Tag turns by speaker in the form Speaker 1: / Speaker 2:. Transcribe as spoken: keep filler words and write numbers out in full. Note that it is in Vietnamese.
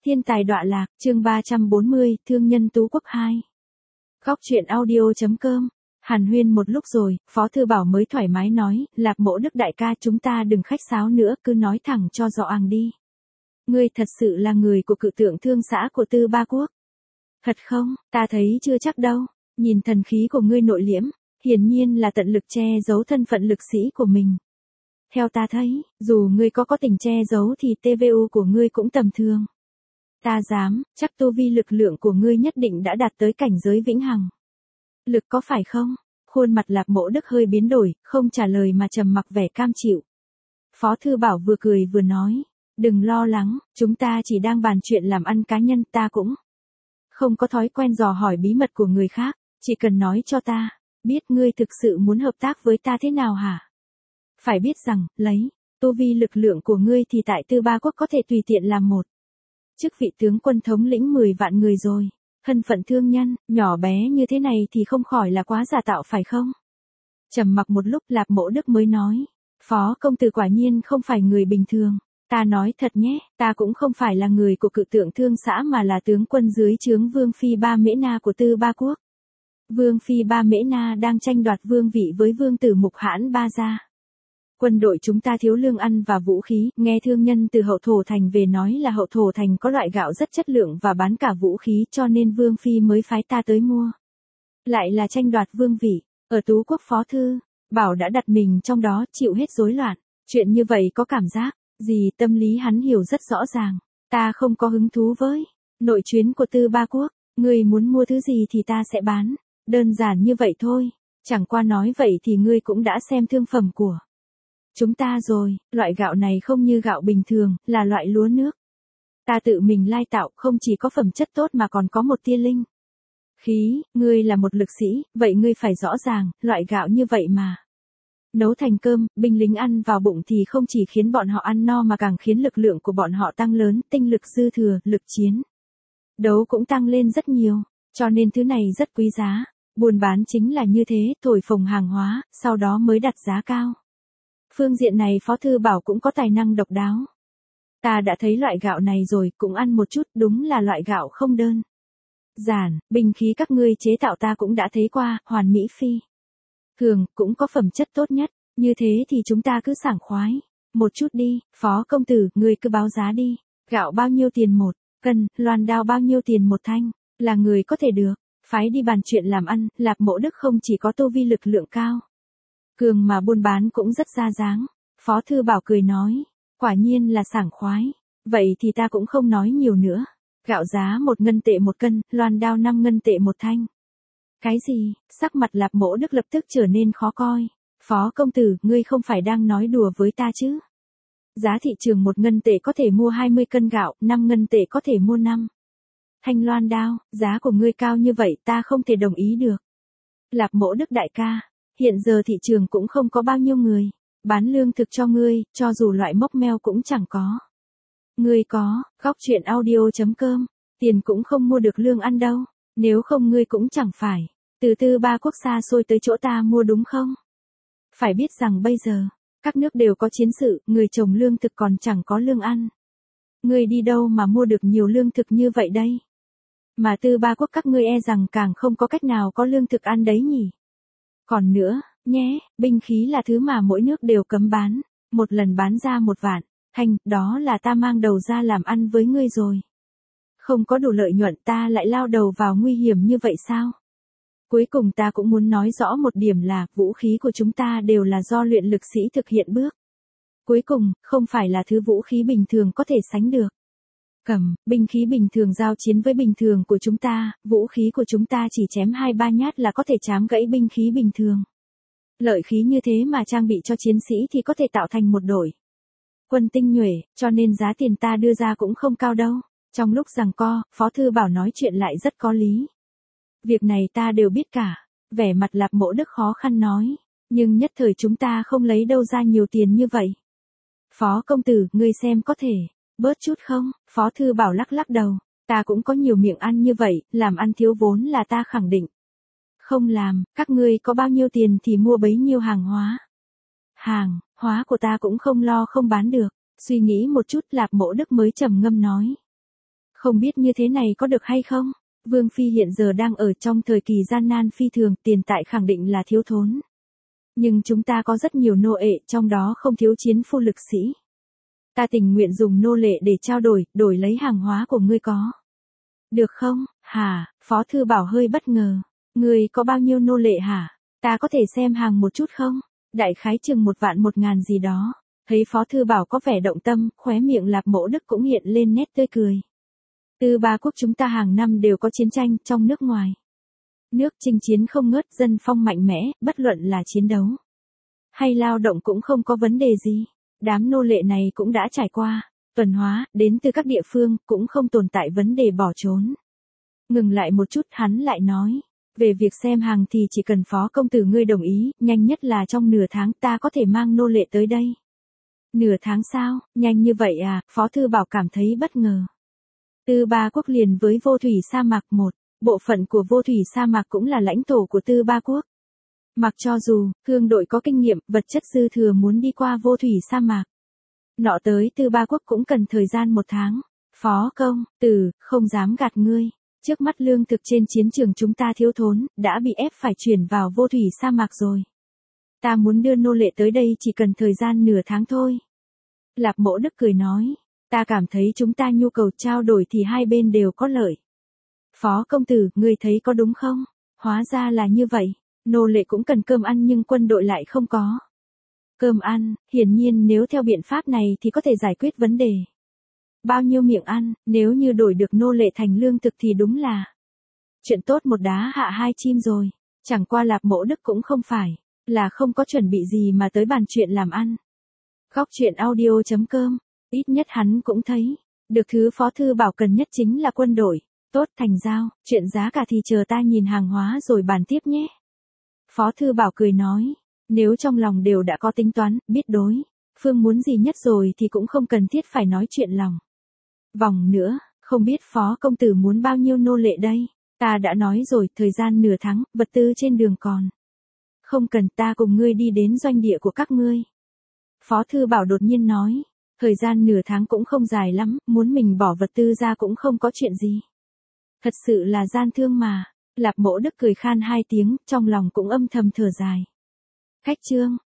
Speaker 1: Thiên tài đọa lạc, chương ba trăm bốn mươi, Thương nhân Tú Quốc hai. Góc truyện audio chấm com. Hàn huyên một lúc rồi, Phó Thư Bảo mới thoải mái nói, Lạp Mỗ Đức đại ca, chúng ta đừng khách sáo nữa, cứ nói thẳng cho rõ àng đi. Ngươi thật sự là người của cự tượng thương xã của Tư Ba Quốc. Thật không, ta thấy chưa chắc đâu, nhìn thần khí của ngươi nội liễm, hiển nhiên là tận lực che giấu thân phận lực sĩ của mình. Theo ta thấy, dù ngươi có có tình che giấu thì tê vê u của ngươi cũng tầm thường. Ta dám, chắc tu vi lực lượng của ngươi nhất định đã đạt tới cảnh giới vĩnh hằng. Lực có phải không? Khuôn mặt Lạp Mỗ Đức hơi biến đổi, không trả lời mà trầm mặc vẻ cam chịu. Phó Thư Bảo vừa cười vừa nói, đừng lo lắng, chúng ta chỉ đang bàn chuyện làm ăn cá nhân, ta cũng không có thói quen dò hỏi bí mật của người khác, chỉ cần nói cho ta, biết ngươi thực sự muốn hợp tác với ta thế nào hả? Phải biết rằng, lấy tu vi lực lượng của ngươi thì tại Tư Ba Quốc có thể tùy tiện làm một chức vị tướng quân thống lĩnh mười vạn người rồi. Thân phận thương nhân, nhỏ bé như thế này thì không khỏi là quá giả tạo phải không? Trầm mặc một lúc Lạp Mỗ Đức mới nói, Phó công tử quả nhiên không phải người bình thường. Ta nói thật nhé, ta cũng không phải là người của cự tượng thương xã mà là tướng quân dưới trướng Vương Phi Ba Mễ Na của Tư Ba Quốc. Vương Phi Ba Mễ Na đang tranh đoạt vương vị với vương tử Mục Hãn Ba Gia. Quân đội chúng ta thiếu lương ăn và vũ khí, nghe thương nhân từ Hậu Thổ Thành về nói là Hậu Thổ Thành có loại gạo rất chất lượng và bán cả vũ khí cho nên Vương Phi mới phái ta tới mua. Lại là tranh đoạt vương vị, ở Tú Quốc. Phó Thư Bảo đã đặt mình trong đó chịu hết rối loạn, chuyện như vậy có cảm giác gì tâm lý hắn hiểu rất rõ ràng, ta không có hứng thú với nội chuyến của Tư Ba Quốc, ngươi muốn mua thứ gì thì ta sẽ bán, đơn giản như vậy thôi, chẳng qua nói vậy thì ngươi cũng đã xem thương phẩm của chúng ta rồi, loại gạo này không như gạo bình thường, là loại lúa nước. Ta tự mình lai tạo, không chỉ có phẩm chất tốt mà còn có một tia linh khí, ngươi là một lực sĩ, vậy ngươi phải rõ ràng, loại gạo như vậy mà nấu thành cơm, binh lính ăn vào bụng thì không chỉ khiến bọn họ ăn no mà càng khiến lực lượng của bọn họ tăng lớn, tinh lực dư thừa, lực chiến đấu cũng tăng lên rất nhiều, cho nên thứ này rất quý giá. Buôn bán chính là như thế, thổi phồng hàng hóa, sau đó mới đặt giá cao. Phương diện này Phó Thư Bảo cũng có tài năng độc đáo. Ta đã thấy loại gạo này rồi, cũng ăn một chút, đúng là loại gạo không đơn giản, binh khí các ngươi chế tạo ta cũng đã thấy qua, hoàn mỹ phi thường, cũng có phẩm chất tốt nhất, như thế thì chúng ta cứ sảng khoái một chút đi. Phó công tử, ngươi cứ báo giá đi, gạo bao nhiêu tiền một cân, loan đao bao nhiêu tiền một thanh, là người có thể được phái đi bàn chuyện làm ăn. Lạp Mỗ Đức không chỉ có tu vi lực lượng cao cường mà buôn bán cũng rất ra dáng. Phó Thư Bảo cười nói, quả nhiên là sảng khoái, vậy thì ta cũng không nói nhiều nữa. Gạo giá một ngân tệ một cân, loan đao năm ngân tệ một thanh. Cái gì? Sắc mặt Lạp Mỗ Đức lập tức trở nên khó coi. Phó công tử, ngươi không phải đang nói đùa với ta chứ? Giá thị trường một ngân tệ có thể mua hai mươi cân gạo, năm ngân tệ có thể mua năm thanh loan đao, giá của ngươi cao như vậy ta không thể đồng ý được. Lạp Mỗ Đức đại ca, hiện giờ thị trường cũng không có bao nhiêu người bán lương thực cho ngươi, cho dù loại mốc meo cũng chẳng có. Ngươi có, góc truyện audio chấm com, tiền cũng không mua được lương ăn đâu, nếu không ngươi cũng chẳng phải từ Tư Ba Quốc xa xôi tới chỗ ta mua đúng không? Phải biết rằng bây giờ, các nước đều có chiến sự, người trồng lương thực còn chẳng có lương ăn. Ngươi đi đâu mà mua được nhiều lương thực như vậy đây? Mà Tư Ba Quốc các ngươi e rằng càng không có cách nào có lương thực ăn đấy nhỉ? Còn nữa, nhé, binh khí là thứ mà mỗi nước đều cấm bán, một lần bán ra một vạn thanh, đó là ta mang đầu ra làm ăn với ngươi rồi. Không có đủ lợi nhuận ta lại lao đầu vào nguy hiểm như vậy sao? Cuối cùng ta cũng muốn nói rõ một điểm là, vũ khí của chúng ta đều là do luyện lực sĩ thực hiện bước cuối cùng, không phải là thứ vũ khí bình thường có thể sánh được. Cầm, binh khí bình thường giao chiến với bình thường của chúng ta, vũ khí của chúng ta chỉ chém hai ba nhát là có thể chám gãy binh khí bình thường. Lợi khí như thế mà trang bị cho chiến sĩ thì có thể tạo thành một đội quân tinh nhuệ, cho nên giá tiền ta đưa ra cũng không cao đâu. Trong lúc giằng co, Phó Thư Bảo nói chuyện lại rất có lý. Việc này ta đều biết cả. Vẻ mặt Lạp Mỗ Đức khó khăn nói, nhưng nhất thời chúng ta không lấy đâu ra nhiều tiền như vậy. Phó công tử, ngươi xem có thể bớt chút không? Phó Thư Bảo lắc lắc đầu, ta cũng có nhiều miệng ăn như vậy, làm ăn thiếu vốn là ta khẳng định không làm, các ngươi có bao nhiêu tiền thì mua bấy nhiêu hàng hóa. Hàng hóa của ta cũng không lo không bán được. Suy nghĩ một chút Lạp Mỗ Đức mới trầm ngâm nói, Không biết như thế này có được hay không? Vương Phi hiện giờ đang ở trong thời kỳ gian nan phi thường, tiền tại khẳng định là thiếu thốn. Nhưng chúng ta có rất nhiều nô ệ, trong đó không thiếu chiến phu lực sĩ. Ta tình nguyện dùng nô lệ để trao đổi, đổi lấy hàng hóa của ngươi có. Được không? Hả? Phó Thư Bảo hơi bất ngờ. Ngươi có bao nhiêu nô lệ hả? Ta có thể xem hàng một chút không? Đại khái chừng một vạn một ngàn gì đó. Thấy Phó Thư Bảo có vẻ động tâm, khóe miệng Lạp Mỗ Đức cũng hiện lên nét tươi cười. Tư ba quốc chúng ta hàng năm đều có chiến tranh, trong nước ngoài. Nước chinh chiến không ngớt, dân phong mạnh mẽ, bất luận là chiến đấu hay lao động cũng không có vấn đề gì. Đám nô lệ này cũng đã trải qua tuần hóa, đến từ các địa phương, cũng không tồn tại vấn đề bỏ trốn. Ngừng lại một chút, hắn lại nói, về việc xem hàng thì chỉ cần Phó công tử ngươi đồng ý, nhanh nhất là trong nửa tháng ta có thể mang nô lệ tới đây. Nửa tháng sao, nhanh như vậy à? Phó Thư Bảo cảm thấy bất ngờ. Tư ba quốc liền với vô thủy sa mạc một, bộ phận của vô thủy sa mạc cũng là lãnh thổ của tư ba quốc. Mặc cho dù, hương đội có kinh nghiệm, vật chất dư thừa muốn đi qua vô thủy sa mạc. Nọ tới tư ba quốc cũng cần thời gian một tháng. Phó công, tử, không dám gạt ngươi. Trước mắt lương thực trên chiến trường chúng ta thiếu thốn, đã bị ép phải chuyển vào vô thủy sa mạc rồi. Ta muốn đưa nô lệ tới đây chỉ cần thời gian nửa tháng thôi. Lạp Mỗ Đức cười nói, ta cảm thấy chúng ta nhu cầu trao đổi thì hai bên đều có lợi. Phó công tử, ngươi thấy có đúng không? Hóa ra là như vậy, nô lệ cũng cần cơm ăn nhưng quân đội lại không có. Cơm ăn, hiển nhiên nếu theo biện pháp này thì có thể giải quyết vấn đề. Bao nhiêu miệng ăn, nếu như đổi được nô lệ thành lương thực thì đúng là chuyện tốt một đá hạ hai chim rồi. Chẳng qua Lạp Mỗ Đức cũng không phải là không có chuẩn bị gì mà tới bàn chuyện làm ăn. Góc chuyện audio chấm com, ít nhất hắn cũng thấy, được thứ Phó Thư Bảo cần nhất chính là quân đội. Tốt, thành giao, chuyện giá cả thì chờ ta nhìn hàng hóa rồi bàn tiếp nhé. Phó Thư Bảo cười nói, nếu trong lòng đều đã có tính toán, biết đối phương muốn gì nhất rồi thì cũng không cần thiết phải nói chuyện lòng vòng nữa. Không biết Phó công tử muốn bao nhiêu nô lệ đây? Ta đã nói rồi, thời gian nửa tháng, vật tư trên đường còn không cần, ta cùng ngươi đi đến doanh địa của các ngươi. Phó Thư Bảo đột nhiên nói, thời gian nửa tháng cũng không dài lắm, muốn mình bỏ vật tư ra cũng không có chuyện gì. Thật sự là gian thương mà. Lạp Mỗ Đức cười khan hai tiếng, trong lòng cũng âm thầm thở dài. Khách trương,